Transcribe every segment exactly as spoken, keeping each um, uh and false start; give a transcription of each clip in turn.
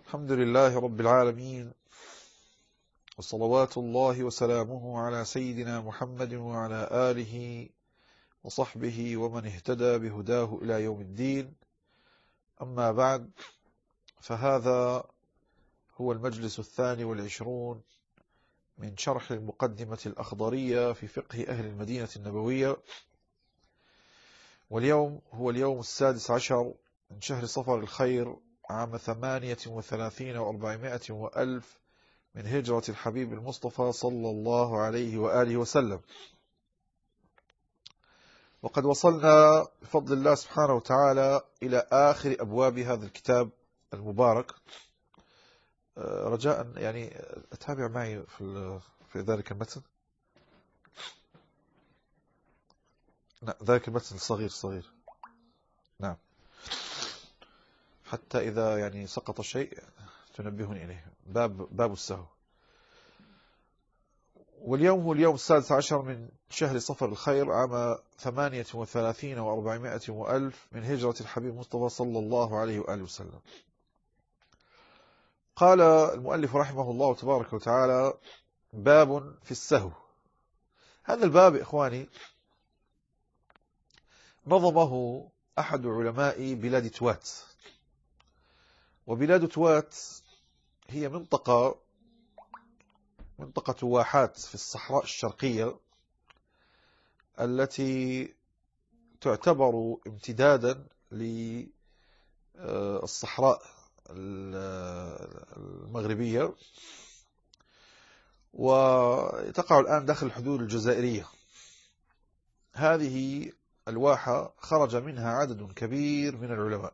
الحمد لله رب العالمين، وصلوات الله وسلامه على سيدنا محمد وعلى آله وصحبه ومن اهتدى بهداه إلى يوم الدين. أما بعد، فهذا هو المجلس الثاني والعشرون من شرح المقدمة الأخضرية في فقه أهل المدينة النبوية، واليوم هو اليوم السادس عشر من شهر صفر الخير عام ثمانية وثلاثين وأربعمائة وألف من هجرة الحبيب المصطفى صلى الله عليه وآله وسلم. وقد وصلنا بفضل الله سبحانه وتعالى إلى آخر أبواب هذا الكتاب المبارك. رجاء يعني أتابع معي في في ذلك المتن. نعم، ذلك المتن الصغير صغير نعم، حتى إذا يعني سقط شيء تنبهني إليه. باب باب السهو. واليوم هو اليوم السادس عشر من شهر صفر الخير عام ثمانية وثلاثين وأربعمائة وألف من هجرة الحبيب المصطفى صلى الله عليه وآله وسلم. قال المؤلف رحمه الله تبارك وتعالى: باب في السهو. هذا الباب إخواني نظمه أحد علماء بلاد توات. وبلاد توات هي منطقة منطقة واحات في الصحراء الشرقية التي تعتبر امتدادا للصحراء المغربية، وتقع الآن داخل الحدود الجزائرية. هذه الواحة خرج منها عدد كبير من العلماء،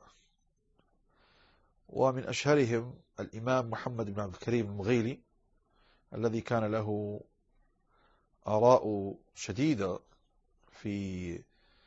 ومن أشهرهم الإمام محمد بن عبد الكريم المغيلي، الذي كان له آراء شديدة في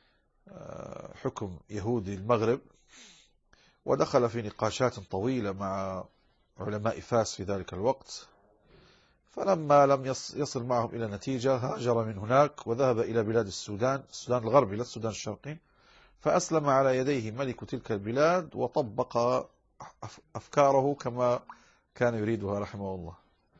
حكم يهود المغرب، ودخل في نقاشات طويلة مع علماء فاس في ذلك الوقت. فلما لم يصل معهم إلى نتيجة هاجر من هناك وذهب إلى بلاد السودان، السودان الغربي لا السودان الشرقي، فأسلم على يديه ملك تلك البلاد وطبق أفكاره كما كان يريدها رحمه الله.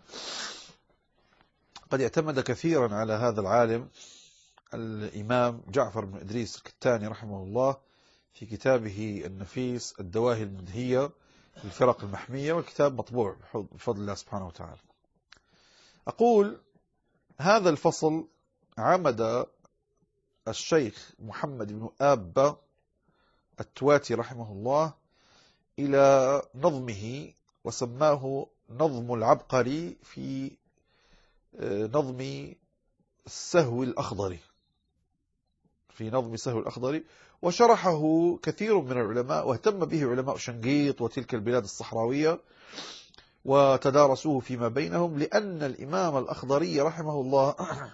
قد اعتمد كثيرا على هذا العالم الإمام جعفر بن إدريس الكتاني رحمه الله في كتابه النفيس الدواهي المدهية للفرق المحمية، والكتاب مطبوع بفضل الله سبحانه وتعالى. أقول: هذا الفصل عمد الشيخ محمد بن آب التواتي رحمه الله إلى نظمه، وسماه نظم العبقري في نظم السهو الأخضري في نظم السهو الأخضري وشرحه كثير من العلماء، واهتم به علماء شنقيط وتلك البلاد الصحراوية، وتدارسوه فيما بينهم، لأن الإمام الأخضري رحمه الله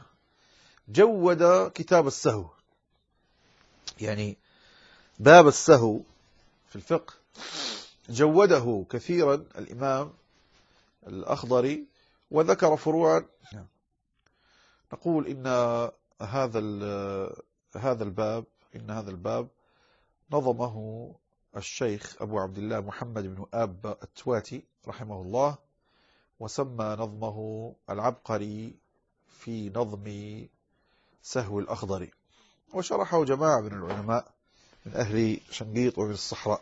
جود كتاب السهو، يعني باب السهو في الفقه جوده كثيرا الإمام الأخضري، وذكر فروعا. نقول إن هذا هذا الباب إن هذا الباب نظمه الشيخ أبو عبد الله محمد بن آب التواتي رحمه الله، وسمى نظمه العبقري في نظم سهو الأخضري، وشرحه جماعة من العلماء من أهل شنقيط ومن الصحراء.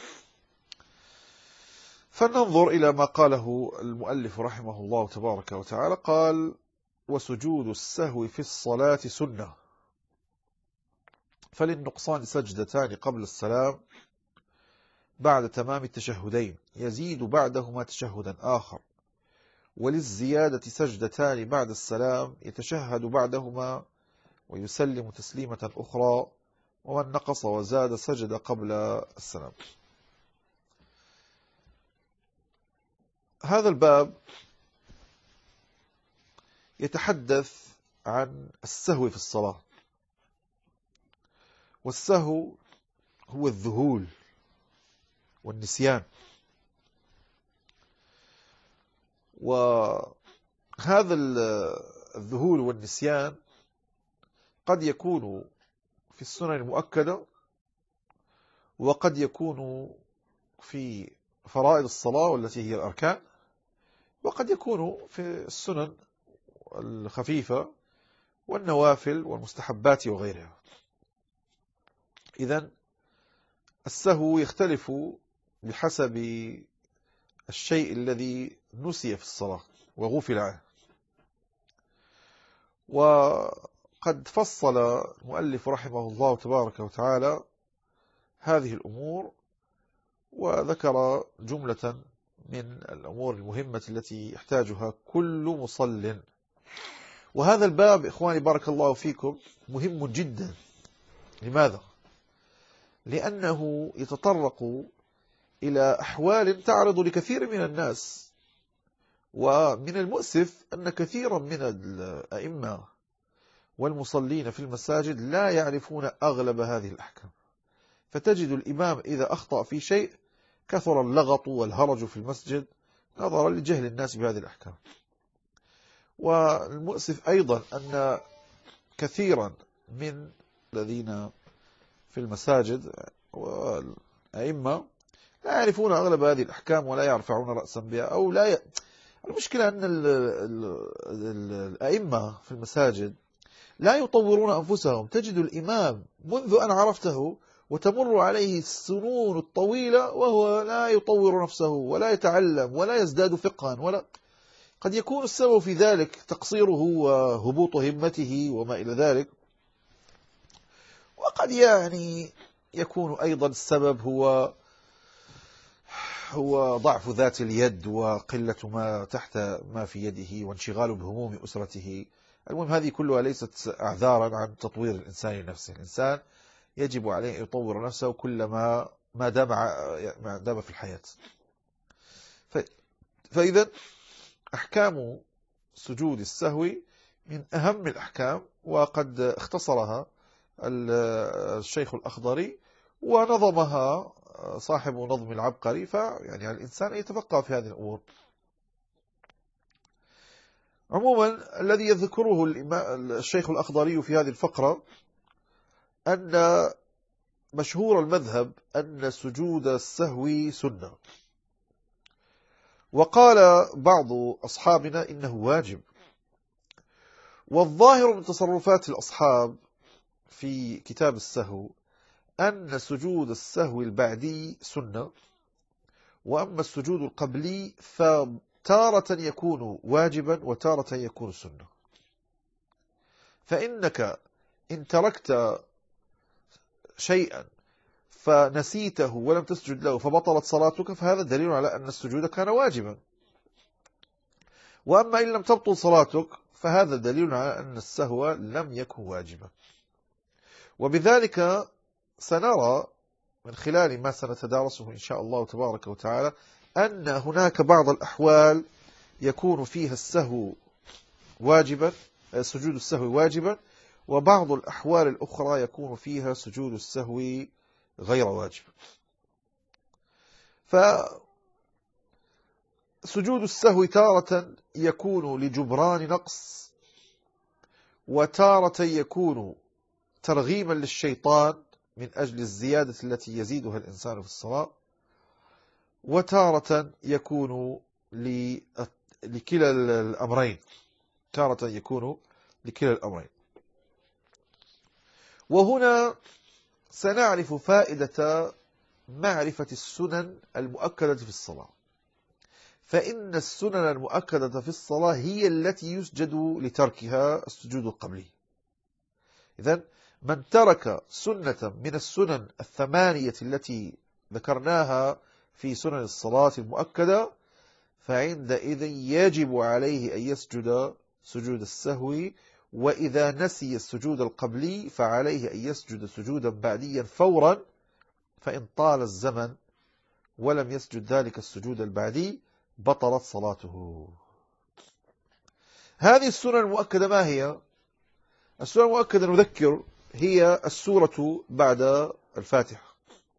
فلننظر إلى ما قاله المؤلف رحمه الله تبارك وتعالى. قال: وسجود السهو في الصلاة سنة، فللنقصان سجدتان قبل السلام بعد تمام التشهدين، يزيد بعدهما تشهدا آخر، وللزيادة سجدتان بعد السلام يتشهد بعدهما ويسلم تسليمة أخرى، ومن نقص وزاد سجد قبل السلام. هذا الباب يتحدث عن السهو في الصلاة، والسهو هو الذهول والنسيان. وهذا الذهول والنسيان قد يكون في السنن المؤكدة، وقد يكون في فرائض الصلاة والتي هي الأركان، وقد يكون في السنن الخفيفة والنوافل والمستحبات وغيرها. إذن السهو يختلف بحسب الشيء الذي نسي في الصلاة وغفل عنه. وقد فصل المؤلف رحمه الله تبارك وتعالى هذه الأمور، وذكر جملة من الأمور المهمة التي يحتاجها كل مصل. وهذا الباب إخواني بارك الله فيكم مهم جدا. لماذا؟ لأنه يتطرق إلى أحوال تعرض لكثير من الناس، ومن المؤسف أن كثيرا من الأئمة والمصلين في المساجد لا يعرفون أغلب هذه الأحكام، فتجد الإمام إذا أخطأ في شيء كثر اللغط والهرج في المسجد نظرا لجهل الناس بهذه الأحكام. والمؤسف أيضا أن كثيرا من الذين في المساجد والأئمة لا يعرفون أغلب هذه الأحكام ولا يرفعون رأسا بها، أو لا ي... المشكلة أن ال... ال... ال... الأئمة في المساجد لا يطورون أنفسهم. تجد الإمام منذ أن عرفته وتمر عليه السنون الطويلة وهو لا يطور نفسه ولا يتعلم ولا يزداد فقها، ولا قد يكون السبب في ذلك تقصيره وهبوط همته وما إلى ذلك. وقد يعني يكون أيضا السبب هو هو ضعف ذات اليد وقلة ما تحت ما في يده وانشغاله بهموم أسرته. المهم هذه كلها ليست أعذارا عن تطوير الإنسان نفسه. الإنسان يجب عليه أن يطور نفسه كلما ما دام ما دام في الحياة. فإذا أحكام سجود السهو من أهم الأحكام، وقد اختصرها الشيخ الأخضري ونظمها صاحب نظم العبقري، فيعني الإنسان يتفقه في هذه الأمور. عموما الذي يذكره الشيخ الأخضري في هذه الفقرة أن مشهور المذهب أن سجود السهو سنة، وقال بعض أصحابنا إنه واجب. والظاهر من تصرفات الأصحاب في كتاب السهو أن سجود السهو البعدي سنة، وأما السجود القبلي فتارة يكون واجبا وتارة يكون سنة. فإنك إن تركت شيئا فنسيته ولم تسجد له فبطلت صلاتك، فهذا دليل على أن السجود كان واجبا. وأما إن لم تبطل صلاتك فهذا دليل على أن السهو لم يكن واجبا. وبذلك سنرى من خلال ما سنتدارسه إن شاء الله تبارك وتعالى أن هناك بعض الأحوال يكون فيها السهو واجبا، سجود السهو واجبا، وبعض الأحوال الأخرى يكون فيها سجود السهو غير واجب. فسجود السهو تارة يكون لجبران نقص، وتارة يكون ترغيما للشيطان من أجل الزيادة التي يزيدها الإنسان في الصلاة، وتارة يكون لكلا الأمرين، تارة يكون لكلا الأمرين. وهنا سنعرف فائدة معرفة السنن المؤكدة في الصلاة. فإن السنن المؤكدة في الصلاة هي التي يسجد لتركها السجود القبلي. إذن من ترك سنة من السنن الثمانية التي ذكرناها في سنن الصلاة المؤكدة، فعندئذ يجب عليه أن يسجد سجود السهو. وإذا نسي السجود القبلي فعليه أن يسجد سجودا بعديا فورا، فإن طال الزمن ولم يسجد ذلك السجود البعدي بطلت صلاته. هذه السنن المؤكدة ما هي؟ السنن المؤكدة نذكر هي السورة بعد الفاتحة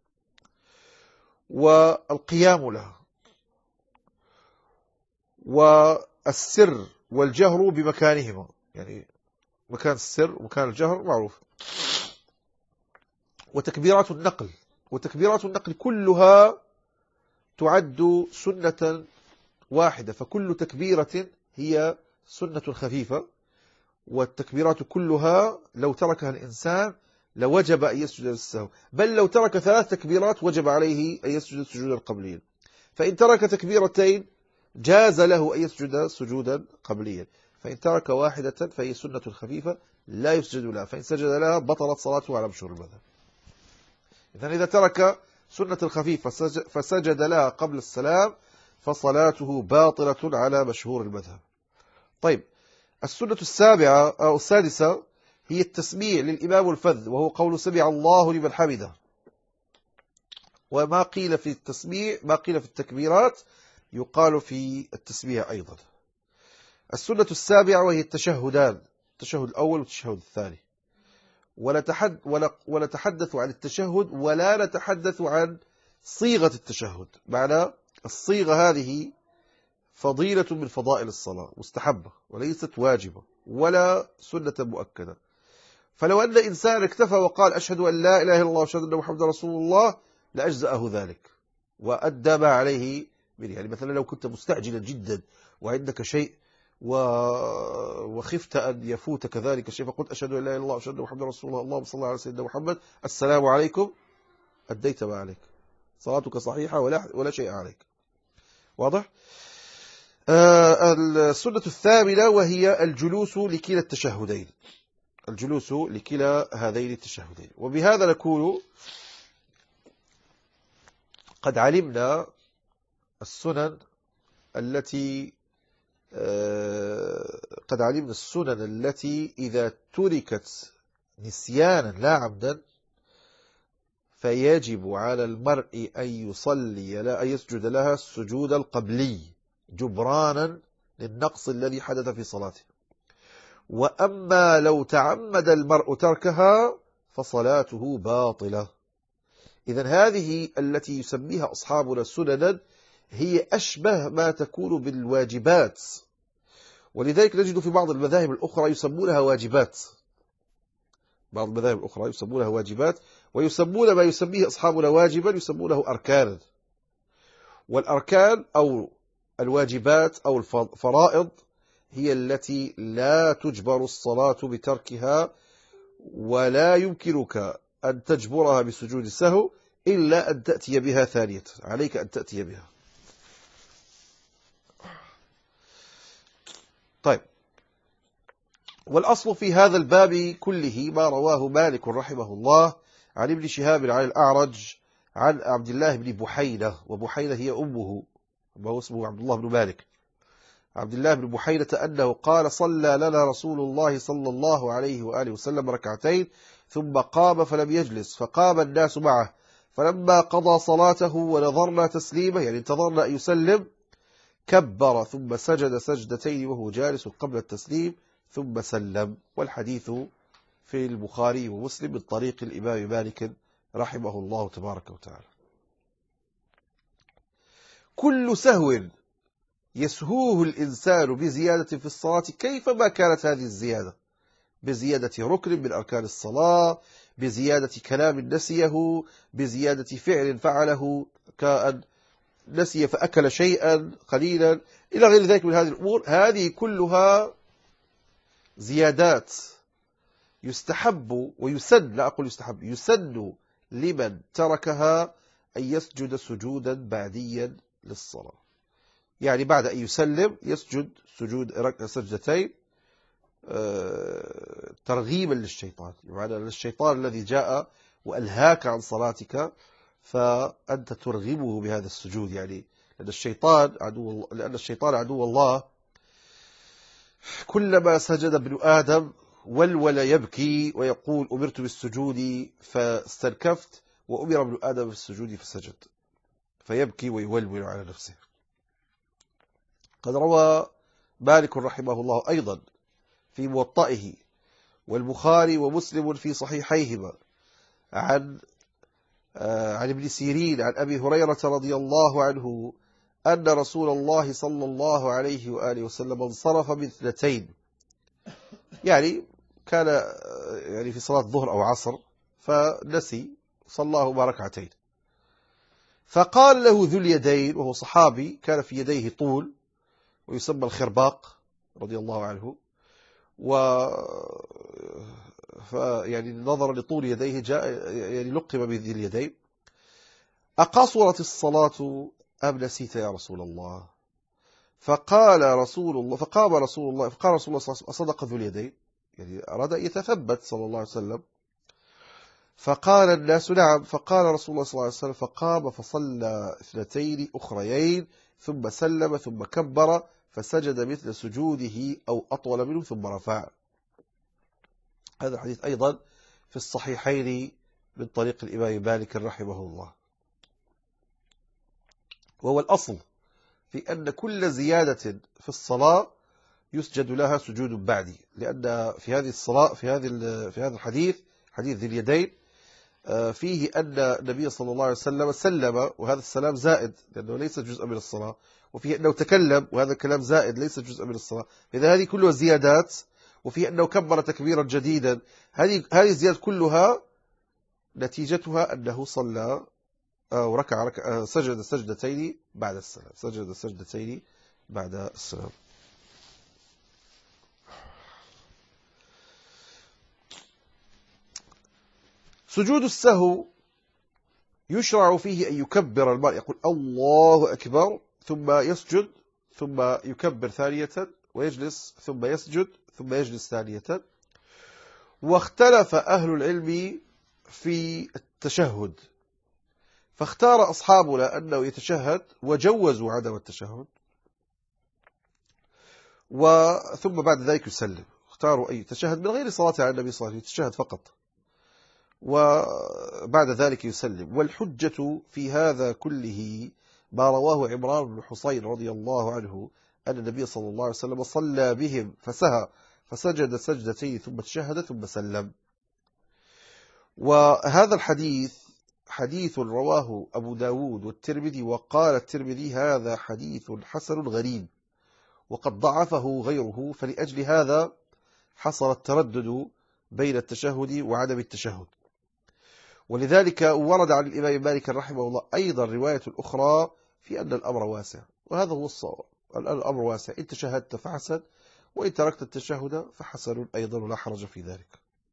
والقيام لها والسر والجهر بمكانهما، يعني مكان السر ومكان الجهر معروف، وتكبيرات النقل. وتكبيرات النقل كلها تعد سنة واحدة، فكل تكبيرة هي سنة خفيفة، والتكبيرات كلها لو تركها الإنسان لوجب أن يسجد للسهو، بل لو ترك ثلاث تكبيرات وجب عليه أن يسجد سجودا قبليا، فإن ترك تكبيرتين جاز له أن يسجد سجودا قبليا، فإن ترك واحدة فهي سنة خفيفة لا يسجد لها، فإن سجد لها بطلت صلاته على مشهور المذهب. إذن إذا ترك سنة الخفيفة فسجد لها قبل السلام فصلاته باطلة على مشهور المذهب. طيب، السنة السابعة أو السادسة هي التسميع للإمام الفذ، وهو قول سمع الله لمن حمده. وما قيل في التسميع ما قيل في التكبيرات يقال في التسميع أيضا. السنة السابعة وهي التشهدان، التشهد الأول والتشهد الثاني. ونتحدث عن التشهد ولا نتحدث عن صيغة التشهد، معنى الصيغة هذه فضيلة من فضائل الصلاة، مستحبة وليست واجبة ولا سنة مؤكدة. فلو أن إنسان اكتفى وقال أشهد أن لا إله إلا الله وأشهد أن محمدا رسول الله لأجزأه ذلك وأدى ما عليه منه. يعني مثلا لو كنت مستعجلا جدا وعندك شيء و... وخفت أن يفوتك ذلك الشيء فقلت أشهد أن لا إله إلا الله وأشهد أن محمدا رسول الله، اللهم صل على سيدنا محمد، السلام عليكم، أديت ما عليك، صلاتك صحيحة ولا, ولا شيء عليك. واضح؟ آه السنة الثامنة وهي الجلوس لكلا التشهدين، الجلوس لكلا هذين التشهدين. وبهذا نكون قد علمنا السنن التي آه قد علمنا السنن التي إذا تركت نسيانا لا عمدا فيجب على المرء أن يصلي لا أن يسجد لها السجود القبلي جبرانا للنقص الذي حدث في صلاته. وأما لو تعمد المرء تركها فصلاته باطلة. إذن هذه التي يسميها أصحابنا سننا هي أشبه ما تكون بالواجبات، ولذلك نجد في بعض المذاهب الأخرى يسمونها واجبات، بعض المذاهب الأخرى يسمونها واجبات، ويسمون ما يسميه أصحابنا واجبا يسمونه أركانا. والأركان أو الواجبات أو الفرائض هي التي لا تجبر الصلاة بتركها، ولا يمكنك أن تجبرها بسجود السهو إلا أن تأتي بها ثانية، عليك أن تأتي بها. طيب، والأصل في هذا الباب كله ما رواه مالك رحمه الله عن ابن شهاب عن الأعرج عن عبد الله بن بحينة، وبحينة هي أمه وهو اسمه عبد الله بن مالك، عبد الله بن بحينة أنه قال صلى لنا رسول الله صلى الله عليه وآله وسلم ركعتين ثم قام فلم يجلس، فقام الناس معه، فلما قضى صلاته ونظرنا تسليمه يعني انتظرنا أن يسلم كبر ثم سجد سجدتين وهو جالس قبل التسليم ثم سلم. والحديث في البخاري ومسلم من طريق الإمام مالك رحمه الله تبارك وتعالى. كل سهو يسهوه الإنسان بزيادة في الصلاة كيفما كانت هذه الزيادة، بزيادة ركن من أركان الصلاة، بزيادة كلام نسيه، بزيادة فعل فعله كأن نسي فأكل شيئا قليلا إلى غير ذلك من هذه الأمور، هذه كلها زيادات يستحب ويسن، لا أقول يستحب، يسن لمن تركها أن يسجد سجودا بعديا للصلاة، يعني بعد أن يسلم يسجد سجود سجدتين ترغيبا للشيطان، يعني للشيطان الذي جاء وألهاك عن صلاتك فأنت ترغبه بهذا السجود، يعني لأن الشيطان عدو لأن الشيطان عدو الله، كلما سجد ابن آدم ولول يبكي ويقول أمرت بالسجود فاستنكفت، وأمر ابن آدم بالسجود فسجد، فيبكي ويولول على نفسه. قد روى مالك رحمه الله أيضا في موطئه والبخاري ومسلم في صحيحيهما عن عن ابن سيرين عن أبي هريرة رضي الله عنه أن رسول الله صلى الله عليه وآله وسلم انصرف من اثنتين، يعني كان يعني في صلاة ظهر أو عصر فنسي صلاه ركعتين، فقال له ذو اليدين، وهو صحابي كان في يديه طول ويسمى الخرباق رضي الله عنه، و يعني نظرا لطول يديه جاء يعني لقب بذي اليدين: أقصرت الصلاة أم نسيت يا رسول الله؟ فقال رسول الله فقام رسول الله فقال رسول الله صلى الله عليه وسلم: أصدق ذو اليدين؟ يعني أراد أن يتثبت صلى الله عليه وسلم. فقال الناس: نعم. فقال رسول الله صلى الله عليه وسلم: فقام فصلى اثنتين أخريين ثم سلم ثم كبر فسجد مثل سجوده أو أطول منه ثم رفع. هذا الحديث أيضا في الصحيحين من طريق الإمام مالك رحمه الله. وهو الأصل في أن كل زيادة في الصلاة يسجد لها سجود بعدي، لأن في هذه الصلاة في هذه في هذا الحديث حديث ذي اليدين فيه أن النبي صلى الله عليه وسلم سلم، وهذا السلام زائد لأنه ليس جزء من الصلاة، وفيه أنه تكلم وهذا الكلام زائد ليس جزء من الصلاة. إذا هذه كلها زيادات، وفيه أنه كبر تكبيرا جديدا، هذه هذه الزيادات كلها نتيجتها أنه صلى وركع ركع سجد سجدتين بعد السلام سجد سجدتين بعد السلام. سجود السهو يشرع فيه أن يكبر المرء، يقول الله أكبر ثم يسجد ثم يكبر ثانية ويجلس ثم يسجد ثم يجلس ثانية. واختلف أهل العلم في التشهد، فاختار أصحابنا أنه يتشهد وجوزوا عدم التشهد، وثم بعد ذلك يسلم. اختاروا أن يتشهد من غير صلاة على النبي صلى الله عليه وسلم، يتشهد فقط وبعد ذلك يسلم. والحجة في هذا كله ما رواه عمران بن حصين رضي الله عنه أن النبي صلى الله عليه وسلم صلى بهم فسهى فسجد سجدتين ثم تشهد ثم سلم. وهذا الحديث حديث رواه أبو داود والترمذي، وقال الترمذي: هذا حديث حسن غريب وقد ضعفه غيره، فلأجل هذا حصل التردد بين التشهد وعدم التشهد. ولذلك ورد عن الإمام مالك رحمه الله أيضا رواية أخرى في أن الأمر واسع، وهذا هو الصواب. الأمر واسع، إن تشهدت فحسن، وإن تركت التشهد فحسن أيضا ولا حرج في ذلك.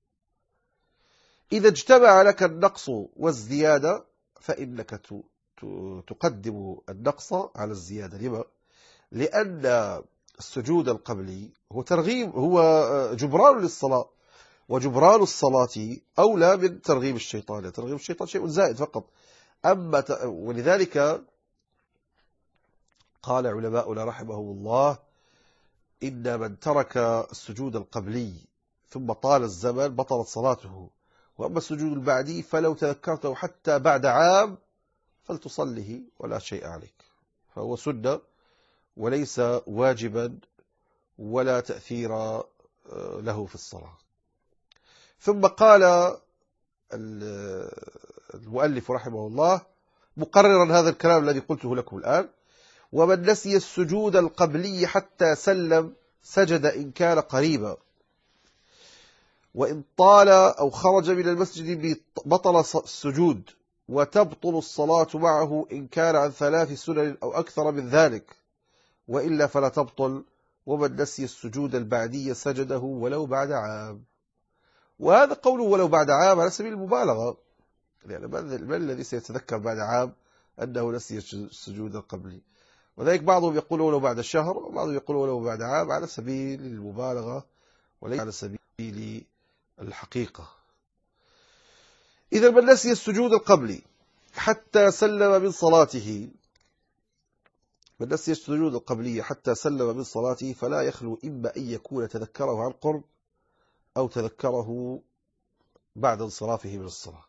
إذا اجتمع لك النقص والزيادة فإنك تقدم النقص على الزيادة. لما؟ لأن السجود القبلي هو ترغيب، هو جبران للصلاة، وجبران الصلاة أولى من ترغيب الشيطان. ترغيب الشيطان شيء زائد فقط. أما ت... ولذلك قال علماؤنا رحمهم الله: إن من ترك السجود القبلي ثم طال الزمن بطلت صلاته، وأما السجود البعدي فلو تذكرته حتى بعد عام فلتصله ولا شيء عليك، فهو سنة وليس واجبا ولا تأثير له في الصلاة. ثم قال المؤلف رحمه الله مقررا هذا الكلام الذي قلته لكم الآن: ومن نسي السجود القبلي حتى سلم سجد إن كان قريبا، وإن طال أو خرج من المسجد بطل السجود، وتبطل الصلاة معه إن كان عن ثلاث سنن أو أكثر من ذلك، وإلا فلا تبطل. ومن نسي السجود البعدي سجده ولو بعد عام. وهذا قوله ولو بعد عام على سبيل المبالغة، يعني من الذي سيتذكر بعد عام أنه نسي السجود القبلي؟ وذلك بعضهم يقول ولو بعد شهر، وبعضهم يقول ولو بعد عام، على سبيل المبالغة وليس على سبيل الحقيقة. إذا من نسي السجود القبلي حتى سلم من صلاته من نسي السجود القبلي حتى سلم من صلاته فلا يخلو إما أن يكون تذكره عن قرب أو تذكره بعد انصرافه من الصلاة.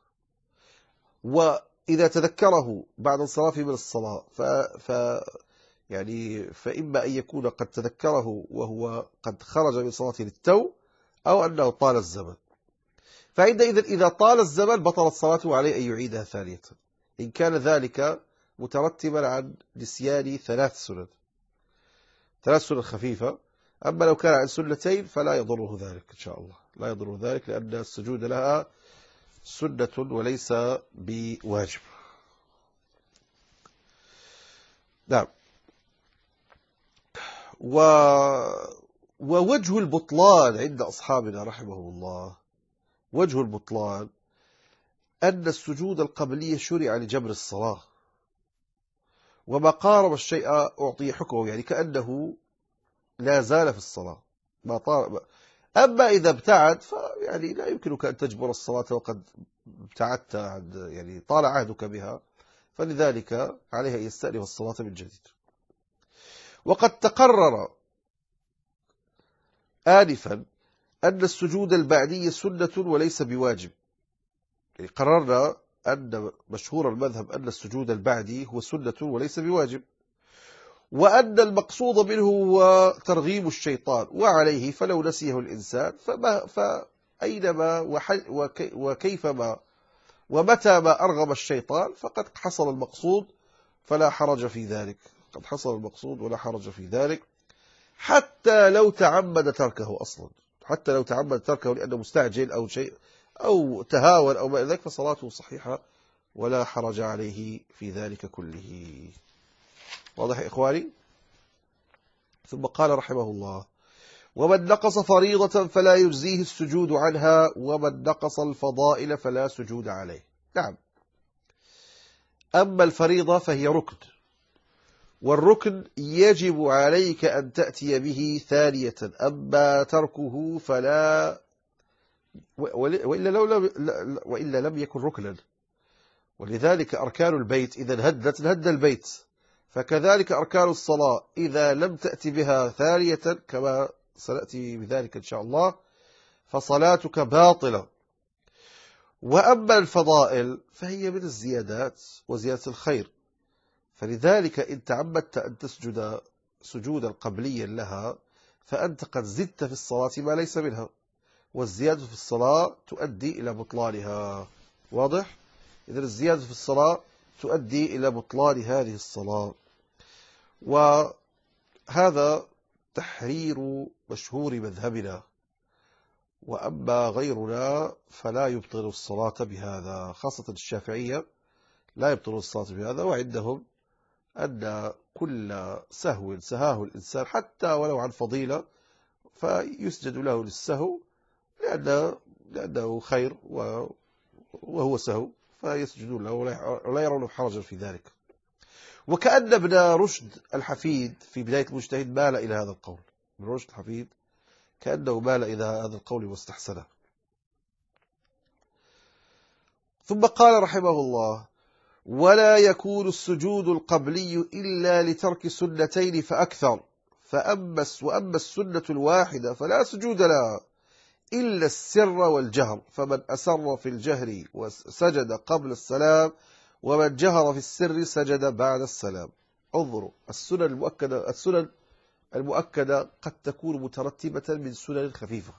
وإذا تذكره بعد انصرافه من الصلاة ف... ف... يعني فإما أن يكون قد تذكره وهو قد خرج من صلاته للتو، أو أنه طال الزمن. فعندئذ إذا طال الزمن بطلت صلاته عليه أن يعيدها ثانية، إن كان ذلك مترتبا عن نسيان ثلاث سنن ثلاث سنن خفيفة. أما لو كان عن سنتين فلا يضره ذلك إن شاء الله، لا يضره ذلك، لأن السجود لها سنة وليس بواجب. نعم. و... ووجه البطلان عند أصحابنا رحمه الله، وجه البطلان أن السجود القبلي شرع لجبر الصلاة، وما قارب الشيء أعطي حكمه، يعني كأنه لا زال في الصلاة ما طار. أما إذا ابتعد فيعني لا يمكنك أن تجبر الصلاة وقد ابتعدت عن، يعني طال عهدك بها، فلذلك عليها أن يستأنف الصلاة من جديد. وقد تقرر آنفا أن السجود البعدي سنة وليس بواجب، يعني قررنا أن مشهور المذهب أن السجود البعدي هو سنة وليس بواجب، وأن المقصود منه هو ترغيب الشيطان، وعليه فلو نسيه الإنسان فما فأينما وكي وكيفما ومتى ما أرغب الشيطان فقد حصل المقصود فلا حرج في ذلك، قد حصل المقصود ولا حرج في ذلك، حتى لو تعمد تركه أصلا، حتى لو تعمد تركه لأنه مستعجل أو شيء أو تهاون أو ما ذلك فصلاته صحيحة ولا حرج عليه في ذلك كله. واضح يا إخواني؟ ثم قال رحمه الله: ومن نقص فريضة فلا يجزيه السجود عنها، ومن نقص الفضائل فلا سجود عليه. نعم. أما الفريضة فهي ركن، والركن يجب عليك أن تأتي به ثانية، أما تركه فلا، وإلا, لو لم وإلا لم يكن ركنا. ولذلك أركان البيت إذا هدت هد البيت، فكذلك أركان الصلاة إذا لم تأتي بها ثانية كما سنأتي بذلك إن شاء الله فصلاتك باطلة. وأما الفضائل فهي من الزيادات وزيادة الخير، فلذلك إن تعمدت أن تسجد سجودا قبليا لها فأنت قد زدت في الصلاة ما ليس منها، والزيادة في الصلاة تؤدي إلى بطلانها. واضح؟ إذن الزيادة في الصلاة تؤدي إلى بطلان هذه الصلاة. وهذا تحرير مشهور مذهبنا، وأما غيرنا فلا يبطل الصلاة بهذا، خاصة الشافعية لا يبطل الصلاة بهذا، وعندهم أن كل سهو سهاه الإنسان حتى ولو عن فضيلة فيسجد له للسهو، لأنه, لأنه خير وهو سهو فيسجدون له ولا يرون حرجا في ذلك. وكأن ابن رشد الحفيد في بداية المجتهد مال إلى هذا القول، ابن رشد الحفيد كأنه مال إلى هذا القول واستحسنه. ثم قال رحمه الله: ولا يكون السجود القبلي إلا لترك سنتين فأكثر، فأما وأما السنة الواحدة فلا سجود لها إلا السر والجهر، فمن أسر في الجهر وسجد قبل السلام، ومن جهر في السر سجد بعد السلام. انظروا، السنن المؤكدة السنن المؤكدة قد تكون مترتبة من سنن خفيفة،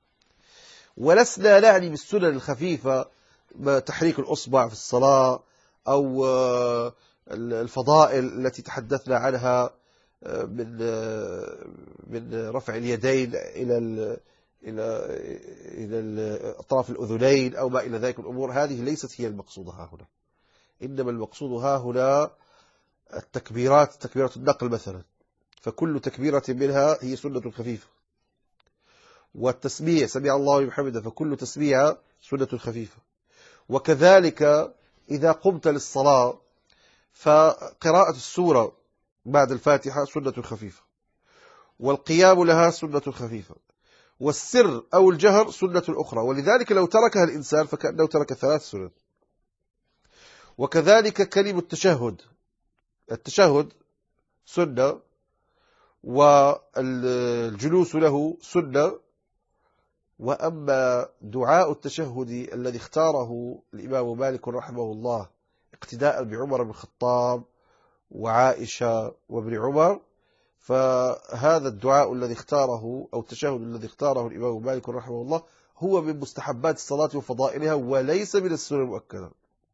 ولسنا نعني بالسنن الخفيفة تحريك الأصبع في الصلاة أو الفضائل التي تحدثنا عنها من من رفع اليدين إلى إلى إلى أطراف الأذنين أو ما إلى ذلك الأمور. هذه ليست هي المقصودة ها هنا، إنما المقصود ها هنا التكبيرات، تكبيرة النقل مثلا، فكل تكبيرة منها هي سنة خفيفة، والتسميع سمع الله لمن حمده فكل تسميع سنة خفيفة. وكذلك إذا قمت للصلاة فقراءة السورة بعد الفاتحة سنة خفيفة، والقيام لها سنة خفيفة، والسر أو الجهر سنة أخرى، ولذلك لو تركها الإنسان فكأنه ترك ثلاث سنن. وكذلك كلمة التشهد، التشهد سنة، والجلوس له سنة. وأما دعاء التشهد الذي اختاره الإمام مالك رحمه الله اقتداء بعمر بن الخطاب وعائشة وابن عمر، فهذا الدعاء الذي اختاره أو التشهد الذي اختاره الإمام مالك رحمه الله هو من مستحبات الصلاة وفضائلها وليس من السنن المؤكدة.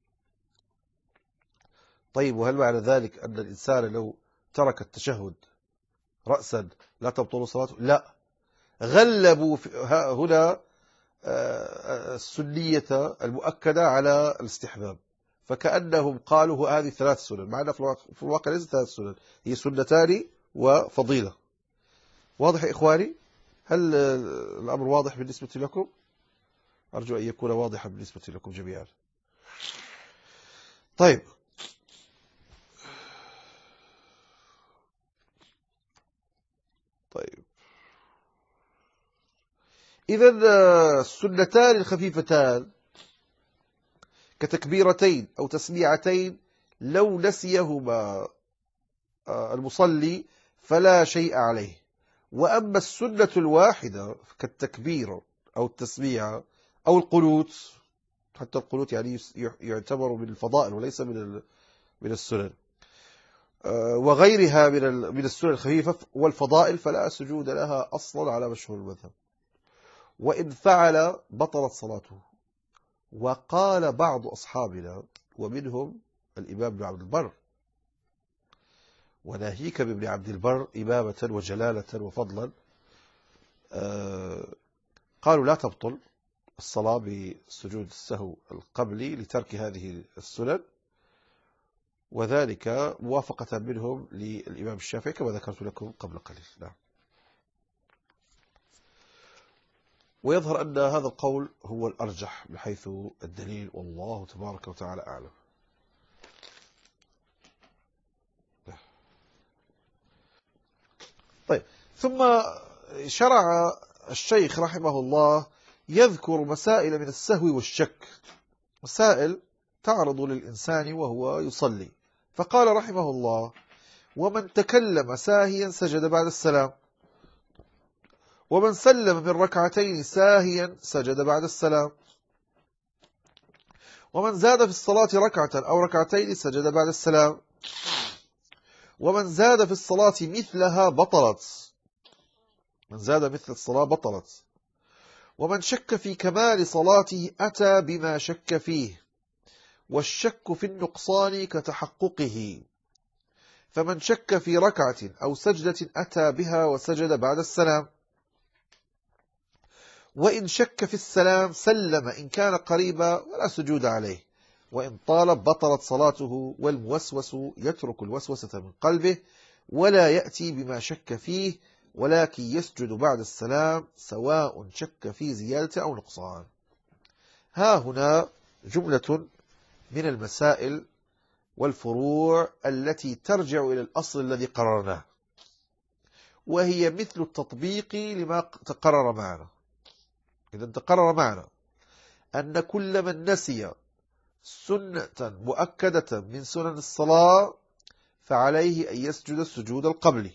طيب، وهل معنى ذلك أن الإنسان لو ترك التشهد رأسا لا تبطل صلاته؟ لا، غلبوا هنا السنية المؤكدة على الاستحباب، فكأنهم قالوا هذه ثلاث سنن، مع أنها في الواقع ليست ثلاث سنن، هي سنتان وفضيلة. واضح يا إخواني؟ هل الأمر واضح بالنسبة لكم؟ أرجو أن يكون واضحا بالنسبة لكم جميعا. طيب، طيب إذن السنتان الخفيفتان كتكبيرتين أو تسميعتين لو نسيهما المصلي فلا شيء عليه. وأما السنة الواحدة كالتكبير أو التسميع أو القنوت، حتى القنوت يعني يعتبر من الفضائل وليس من من السنن، وغيرها من من السنن الخفيفة والفضائل، فلا سجود لها أصلا على مشهور المذهب، وإن فعل بطلت صلاته. وقال بعض أصحابنا ومنهم الإمام ابن عبد البر، وناهيك بابن عبد البر إمامة وجلالة وفضلا، قالوا لا تبطل الصلاة بسجود السهو القبلي لترك هذه السنن، وذلك موافقة منهم للإمام الشافعي كما ذكرت لكم قبل قليل. نعم. ويظهر أن هذا القول هو الأرجح من حيث الدليل، والله تبارك وتعالى أعلم. طيب، ثم شرع الشيخ رحمه الله يذكر مسائل من السهو والشك، مسائل تعرض للإنسان وهو يصلي. فقال رحمه الله: ومن تكلم ساهيا سجد بعد السلام، ومن سلم من ركعتين ساهيا سجد بعد السلام، ومن زاد في الصلاة ركعة أو ركعتين سجد بعد السلام، ومن زاد في الصلاة مثلها بطلت، من زاد مثل الصلاة بطلت، ومن شك في كمال صلاته أتى بما شك فيه، والشك في النقصان كتحققه، فمن شك في ركعة أو سجدة أتى بها وسجد بعد السلام، وإن شك في السلام سلم إن كان قريبا ولا سجود عليه، وإن طال بطلت صلاته، والموسوس يترك الوسوسة من قلبه ولا يأتي بما شك فيه، ولكن يسجد بعد السلام سواء شك في زيادة أو نقصان. ها هنا جملة من المسائل والفروع التي ترجع إلى الأصل الذي قررناه، وهي مثل التطبيق لما تقرر معنا. إذا تقرر معنا أن كل من نسي سنة مؤكدة من سنن الصلاة فعليه أن يسجد السجود القبلي،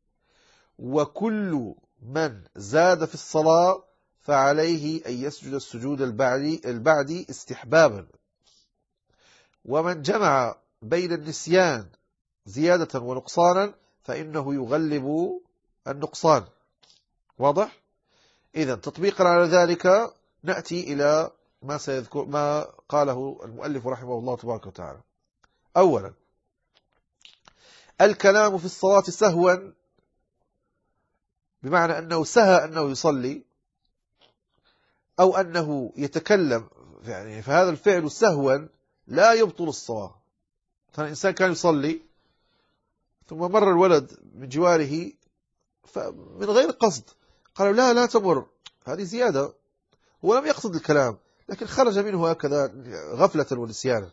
وكل من زاد في الصلاة فعليه أن يسجد السجود البعدي, البعدي استحبابا، ومن جمع بين النسيان زيادة ونقصانا فإنه يغلب النقصان. واضح؟ إذن تطبيقا على ذلك نأتي إلى ما سيذكر ما قاله المؤلف رحمه الله تبارك وتعالى. أولا، الكلام في الصلاة سهوا، بمعنى أنه سهى أنه يصلي أو أنه يتكلم، يعني فهذا الفعل سهوا لا يبطل الصلاة. فالإنسان كان يصلي ثم مر الولد من جواره من غير قصد، قالوا لا لا تمر، هذه زيادة، هو لم يقصد الكلام لكن خرج منه هكذا غفلة ونسيانا،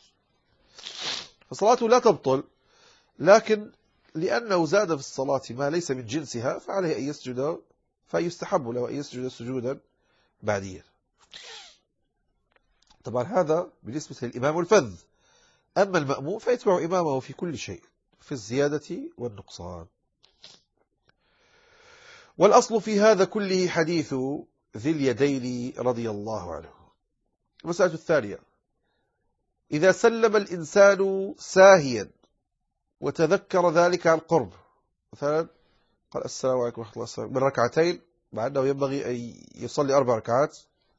فصلاته لا تبطل، لكن لأنه زاد في الصلاة ما ليس من جنسها فعليه أن يسجد، فيستحب له أن يسجد سجودا بعديا. طبعا هذا بالنسبة للإمام الفذ. أما المأموم فيتبع إمامه في كل شيء، في الزيادة والنقصان. والأصل في هذا كله حديث ذي اليدين رضي الله عنه. المسألة الثانية: إذا سلم الإنسان ساهيا وتذكر ذلك عن قرب، مثلا قال السلام عليكم ورحمة الله وبركاته من ركعتين مع أنه ينبغي أن يصلي أربع ركعات،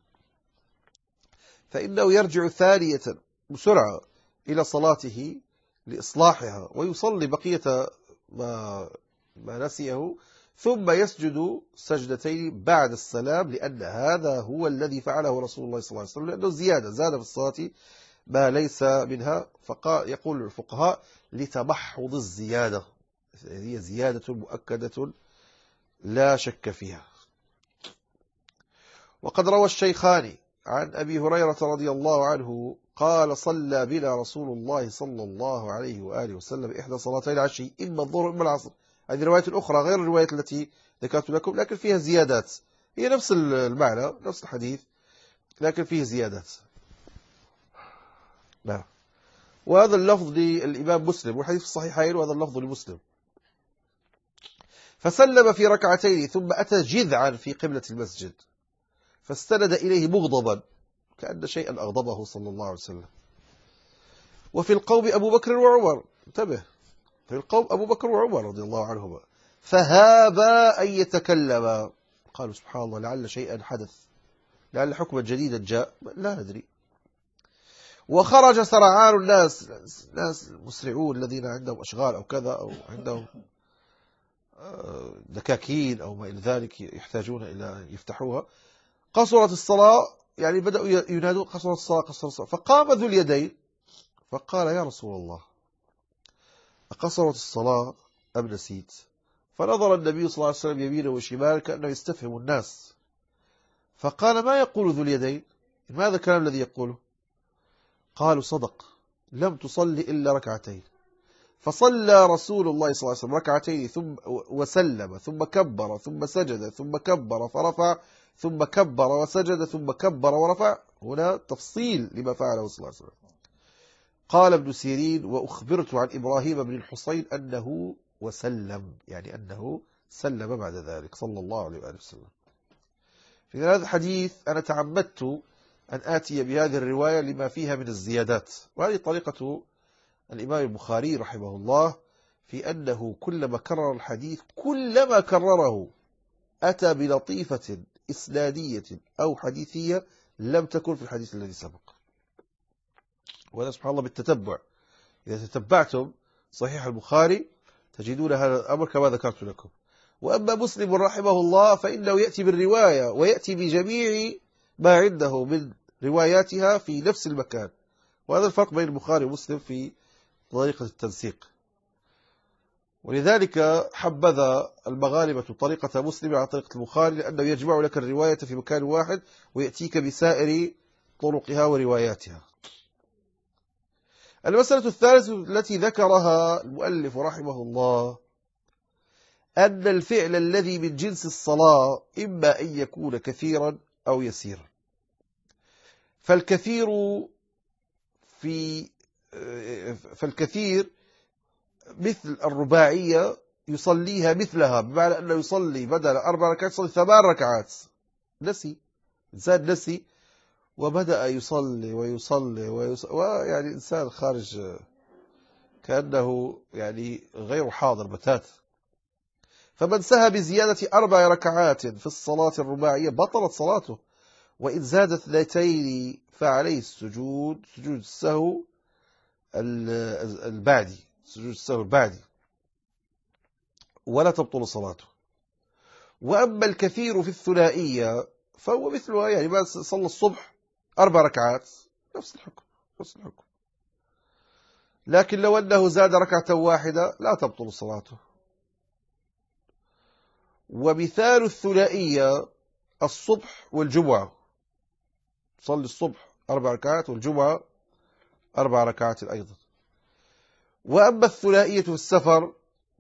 فإنه يرجع ثانية بسرعة إلى صلاته لإصلاحها ويصلي بقية ما, ما نسيه، ثم يسجد سجدتين بعد السلام، لأن هذا هو الذي فعله رسول الله صلى الله عليه وسلم، لأنه زيادة، زاد في الصلاة ما ليس منها. فقال يقول الفقهاء لتمحض الزيادة، هي زيادة مؤكدة لا شك فيها. وقد روى الشيخان عن أبي هريرة رضي الله عنه قال صلى بنا رسول الله صلى الله عليه وآله وسلم إحدى صلاتي العشي إما الظهر إما العصر. هذه رواية أخرى غير الرواية التي ذكرت لكم، لكن فيها زيادات، هي نفس المعنى نفس الحديث لكن فيه زيادات. نعم. وهذا اللفظ للإمام مسلم، والحديث في الصحيحين، وهذا اللفظ لمسلم. فسلم في ركعتين ثم أتى جذعا في قبلة المسجد فاستند إليه مغضبا كأن شيئا أغضبه صلى الله عليه وسلم. وفي القوم أبو بكر وعمر، انتبه، في القوم أبو بكر وعمر رضي الله عنهما فهابا أن يتكلما. قالوا سبحان الله، لعل شيئا حدث، لعل حكما جديدا جاء، لا ندري. وخرج سرعان الناس، ناس مسرعون الذين عندهم أشغال أو كذا، أو عندهم دكاكين أو ما إلى ذلك يحتاجون إلى أن يفتحوها. قصرت الصلاة، يعني بدأوا ينادوا قصرت الصلاة قصرت الصلاة. فقام ذو اليدين فقال يا رسول الله أقصرت الصلاة أم نسيت؟ فنظر النبي صلى الله عليه وسلم يمينه وشماله كأنه يستفهم الناس، فقال ما يقول ذو اليدين؟ ماذا الكلام الذي يقوله؟ قالوا صدق، لم تصلي إلا ركعتين. فصلى رسول الله صلى الله عليه وسلم ركعتين ثم وسلم ثم كبر ثم سجد ثم كبر فرفع ثم كبر وسجد ثم كبر ورفع. هنا تفصيل لما فعله صلى الله عليه وسلم. قال ابن سيرين وأخبرت عن إبراهيم بن الحصين أنه وسلم، يعني أنه سلم بعد ذلك صلى الله عليه وآله وسلم. في هذا الحديث أنا تعمدت أن آتي بهذه الرواية لما فيها من الزيادات، وهذه طريقة الإمام البخاري رحمه الله في أنه كلما كرر الحديث كلما كرره أتى بلطيفة إسنادية أو حديثية لم تكن في الحديث الذي سبق. وهذا سبحان الله بالتتبع، إذا تتبعتم صحيح البخاري تجدون هذا الأمر كما ذكرت لكم. وأما مسلم رحمه الله فإنه يأتي بالرواية ويأتي بجميع ما عنده من رواياتها في نفس المكان، وهذا الفرق بين البخاري ومسلم في طريقة التنسيق. ولذلك حبذا المغاربة طريقة مسلم على طريقة البخاري، لأنه يجمع لك الرواية في مكان واحد ويأتيك بسائر طرقها ورواياتها. المسألة الثالثة التي ذكرها المؤلف رحمه الله أن الفعل الذي من جنس الصلاة إما أن يكون كثيرا أو يسيرا. فالكثير في فالكثير مثل الرباعية يصليها مثلها، بمعنى أنه يصلي بدل أربع ركعات يصلي ثمان ركعات. نسي، إنسان نسي وبدأ يصلي ويصلي ويصلي، ويعني إنسان خارج كأنه يعني غير حاضر بتات. فمن سهى بزيادة أربع ركعات في الصلاة الرباعية بطلت صلاته، وإن زاد اثنتين فعليه السجود، سجود السهو البعدي، سجود السهو البعدي، ولا تبطل صلاته. وأما الكثير في الثنائية فهو مثلها، يعني ما صلى الصبح أربع ركعات نفس الحكم نفس الحكم، لكن لو أنه زاد ركعة واحدة لا تبطل صلاته. ومثال الثنائية الصبح والجمعة، صلي الصبح أربع ركعات والجمعة أربع ركعات أيضا. وأما الثنائية في السفر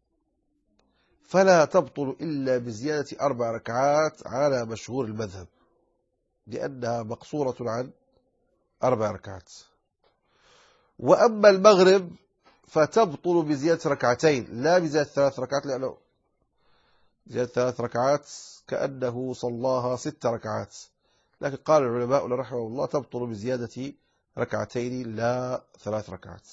فلا تبطل إلا بزيادة أربع ركعات على مشهور المذهب، لأنها مقصورة عن أربع ركعات. وأما المغرب فتبطل بزيادة ركعتين لا بزيادة ثلاث ركعات، لأنه زيادة ثلاث ركعات كأنه صلاها ست ركعات، لكن قال العلماء رحمه الله تبطل بزيادة ركعتين لا ثلاث ركعات.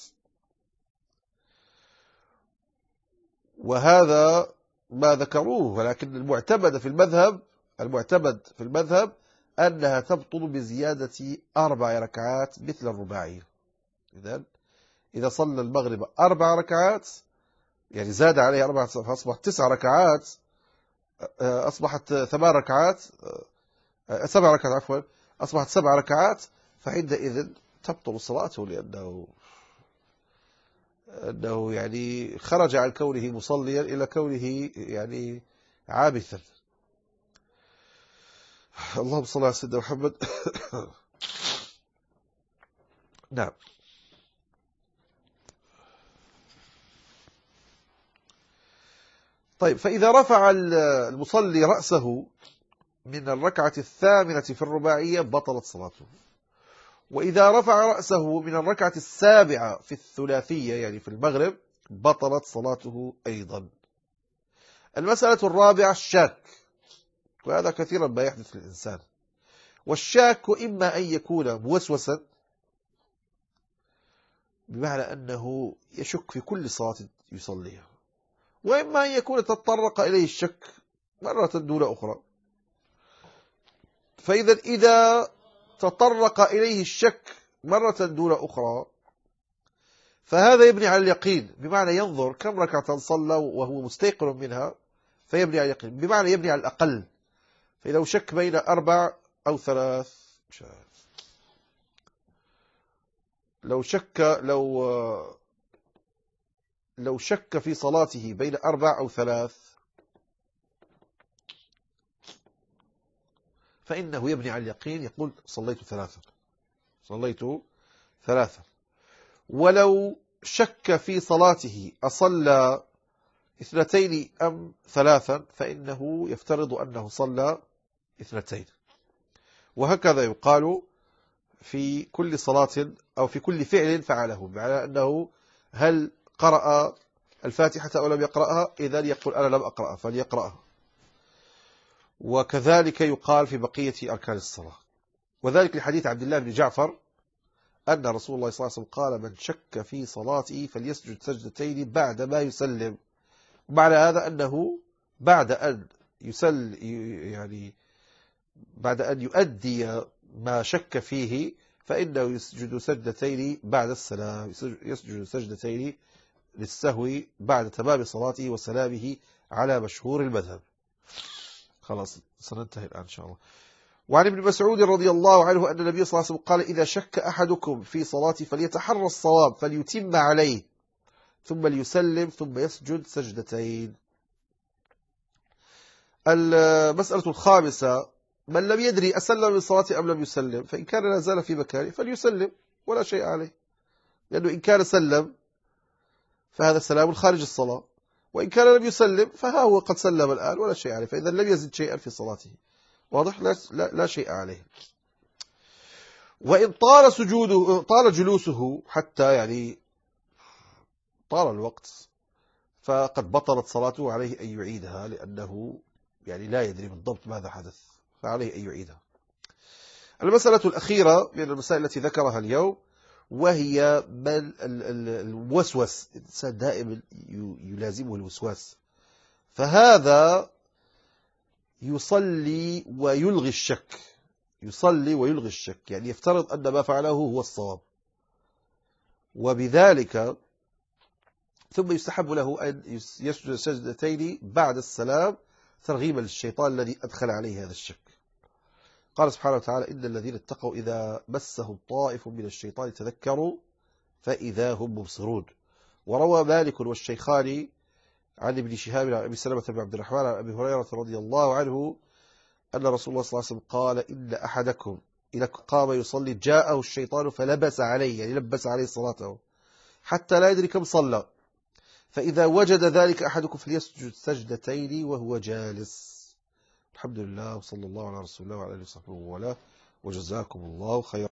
وهذا ما ذكروه، ولكن المعتمد في المذهب المعتمد في المذهب أنها تبطل بزيادة أربع ركعات مثل الرباعية. إذن إذا صلى المغرب أربع ركعات يعني زاد عليه أربع فأصبحت تسع ركعات، أصبحت ثمان ركعات، سبع ركعات عفوا، أصبحت سبع ركعات، فعندئذ تبطل صلاته، لأنه أنه يعني خرج عن كونه مصليا إلى كونه يعني عابثا. اللهم صل على سيدنا محمد. نعم. طيب، فإذا رفع المصلي رأسه من الركعة الثامنة في الرباعية بطلت صلاته، وإذا رفع رأسه من الركعة السابعة في الثلاثية يعني في المغرب بطلت صلاته أيضا. المسألة الرابعة الشاك، وهذا كثيرا ما يحدث للإنسان. والشاك إما أن يكون موسوسا، بمعنى أنه يشك في كل صلاة يصليها، وإما أن يكون تطرق إليه الشك مرة دون أخرى. فإذا إذا تطرق إليه الشك مرة دون أخرى فهذا يبني على اليقين، بمعنى ينظر كم ركعة صلى وهو مستيقن منها فيبني على اليقين، بمعنى يبني على الأقل. فإذا شك بين أربع أو ثلاث، لو شك لو لو شك في صلاته بين أربع أو ثلاث فإنه يبني على اليقين، يقول صليت ثلاثا صليت ثلاثا. ولو شك في صلاته أصلى اثنتين أم ثلاثا فإنه يفترض أنه صلى اثنتين. وهكذا يقال في كل صلاة أو في كل فعل فعله، بمعنى أنه هل قرأ الفاتحة أو لم يقرأها، إذن يقول أنا لم أقرأها فليقرأها. وكذلك يقال في بقية أركان الصلاة. وذلك لحديث عبد الله بن جعفر أن رسول الله صلى الله عليه وسلم قال من شك في صلاته فليسجد سجدتين بعد ما يسلم. ومعنى هذا أنه بعد أن يسل يعني بعد أن يؤدي ما شك فيه فإنه يسجد سجدتين بعد السلام، يسجد سجدتين للسهو بعد تمام صلاته وسلامه على مشهور المذهب. خلاص سننتهي الآن إن شاء الله. وعن ابن مسعود رضي الله عنه أن النبي صلى الله عليه وسلم قال إذا شك أحدكم في صلاته فليتحرى الصواب فليتم عليه ثم ليسلم ثم يسجد سجدتين. المسألة الخامسة من لم يدري أسلم من صلاته أم لم يسلم، فإن كان لا زال في مكانه فليسلم ولا شيء عليه، لأنه إن كان سلم فهذا سلام خارج الصلاة، وإن كان لم يسلم فها هو قد سلم الآن ولا شيء عليه، فإذا لم يزد شيئا في صلاته واضح لا, لا, لا شيء عليه. وإن طال سجوده طال جلوسه حتى يعني طال الوقت فقد بطلت صلاته، عليه أن يعيدها لأنه يعني لا يدري بالضبط ماذا حدث، فعليه أن يعيدها. المسألة الأخيرة من المسائل التي ذكرها اليوم وهي الوسوس. الإنسان دائما يلازمه الوسواس، فهذا يصلي ويلغي الشك، يصلي ويلغي الشك، يعني يفترض أن ما فعله هو الصواب، وبذلك ثم يستحب له أن يسجد سجدتين بعد السلام ترغيبا للشيطان الذي أدخل عليه هذا الشك. قال سبحانه وتعالى إن الذين اتقوا إذا مسهم طائف من الشيطان تذكروا فإذا هم مبصرون. وروى مالك والشيخان عن ابن شهاب عن أبي سلمة بن عبد الرحمن عن أبي هريرة رضي الله عنه أن رسول الله صلى الله عليه وسلم قال إن أحدكم إذا قام يصلي جاءه الشيطان فلبس عليه، يعني لبس عليه صلاته حتى لا يدري كم صلى، فإذا وجد ذلك أحدكم فليسجد سجدتين وهو جالس. الحمد لله وصلى الله على رسول الله وعلى آله وصحبه وله، وجزاكم الله خيرا.